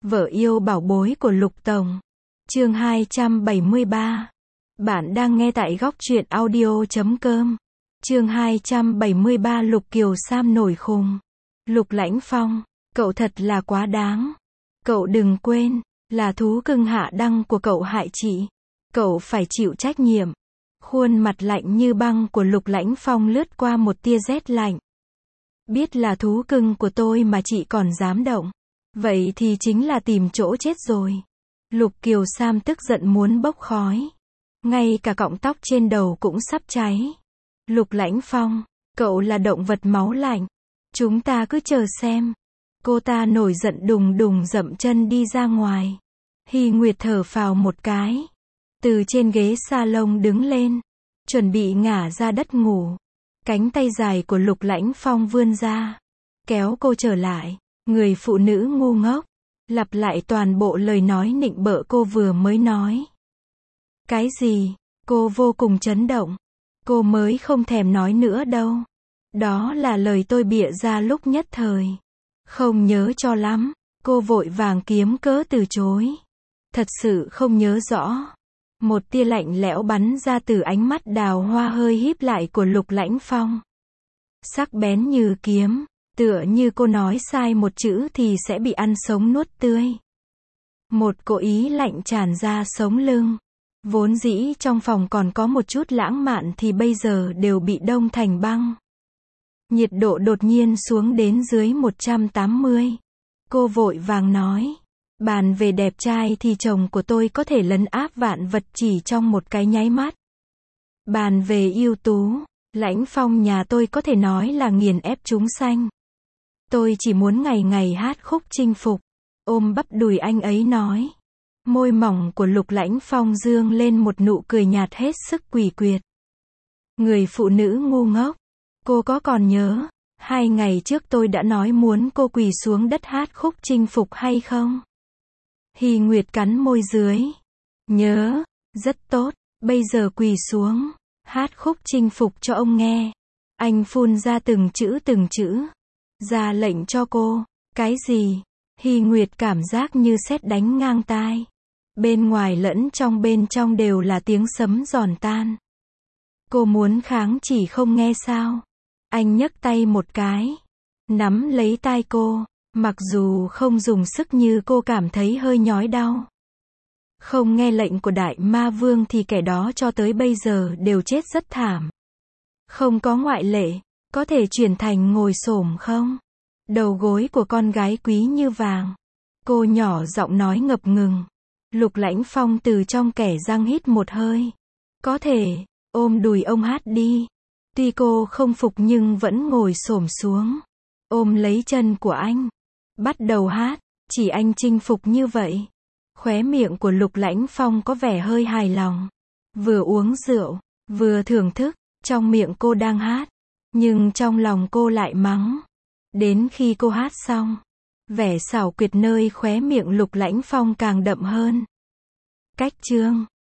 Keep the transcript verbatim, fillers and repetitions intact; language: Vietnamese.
Vợ yêu bảo bối của Lục Tổng. Chương hai trăm bảy mươi ba. Bạn đang nghe tại góc truyện audio chấm com. Chương hai trăm bảy mươi ba. Lục Kiều Sam nổi khùng. Lục Lãnh Phong, cậu thật là quá đáng. Cậu đừng quên, là thú cưng hạ đăng của cậu hại chị. Cậu phải chịu trách nhiệm. Khuôn mặt lạnh như băng của Lục Lãnh Phong lướt qua một tia rét lạnh. Biết là thú cưng của tôi mà chị còn dám động. Vậy thì chính là tìm chỗ chết rồi. Lục Kiều Sam tức giận muốn bốc khói. Ngay cả cọng tóc trên đầu cũng sắp cháy. Lục Lãnh Phong, cậu là động vật máu lạnh. Chúng ta cứ chờ xem. Cô ta nổi giận đùng đùng dậm chân đi ra ngoài. Hy Nguyệt thở phào một cái. Từ trên ghế salon đứng lên. Chuẩn bị ngả ra đất ngủ. Cánh tay dài của Lục Lãnh Phong vươn ra. Kéo cô trở lại. Người phụ nữ ngu ngốc. Lặp lại toàn bộ lời nói nịnh bợ cô vừa mới nói. Cái gì? Cô vô cùng chấn động. Cô mới không thèm nói nữa đâu. Đó là lời tôi bịa ra lúc nhất thời. Không nhớ cho lắm. Cô vội vàng kiếm cớ từ chối. Thật sự không nhớ rõ. Một tia lạnh lẽo bắn ra từ ánh mắt đào hoa hơi híp lại của Lục Lãnh Phong. Sắc bén như kiếm. Tựa như cô nói sai một chữ thì sẽ bị ăn sống nuốt tươi. Một cỗ ý lạnh tràn ra sống lưng. Vốn dĩ trong phòng còn có một chút lãng mạn thì bây giờ đều bị đông thành băng. Nhiệt độ đột nhiên xuống đến dưới một trăm tám mươi. Cô vội vàng nói. Bàn về đẹp trai thì chồng của tôi có thể lấn áp vạn vật chỉ trong một cái nháy mắt. Bàn về ưu tú, Lãnh Phong nhà tôi có thể nói là nghiền ép chúng sanh. Tôi chỉ muốn ngày ngày hát khúc chinh phục. Ôm bắp đùi anh ấy nói. Môi mỏng của Lục Lãnh Phong dương lên một nụ cười nhạt hết sức quỷ quyệt. Người phụ nữ ngu ngốc. Cô có còn nhớ, hai ngày trước tôi đã nói muốn cô quỳ xuống đất hát khúc chinh phục hay không? Hy Nguyệt cắn môi dưới. Nhớ, rất tốt, bây giờ quỳ xuống, hát khúc chinh phục cho ông nghe. Anh phun ra từng chữ từng chữ. Ra lệnh cho cô. Cái gì? Hy Nguyệt cảm giác như sét đánh ngang tai. Bên ngoài lẫn trong bên trong đều là tiếng sấm giòn tan. Cô muốn kháng chỉ không nghe sao? Anh nhấc tay một cái. Nắm lấy tai cô. Mặc dù không dùng sức như cô cảm thấy hơi nhói đau. Không nghe lệnh của Đại Ma Vương thì kẻ đó cho tới bây giờ đều chết rất thảm. Không có ngoại lệ. Có thể chuyển thành ngồi xổm không? Đầu gối của con gái quý như vàng. Cô nhỏ giọng nói ngập ngừng. Lục Lãnh Phong từ trong kẻ răng hít một hơi. Có thể, ôm đùi ông hát đi. Tuy cô không phục nhưng vẫn ngồi xổm xuống. Ôm lấy chân của anh. Bắt đầu hát, chỉ anh chinh phục như vậy. Khóe miệng của Lục Lãnh Phong có vẻ hơi hài lòng. Vừa uống rượu, vừa thưởng thức, trong miệng cô đang hát. Nhưng trong lòng cô lại mắng. Đến khi cô hát xong, vẻ xảo quyệt nơi khóe miệng Lục Lãnh Phong càng đậm hơn. Cách chương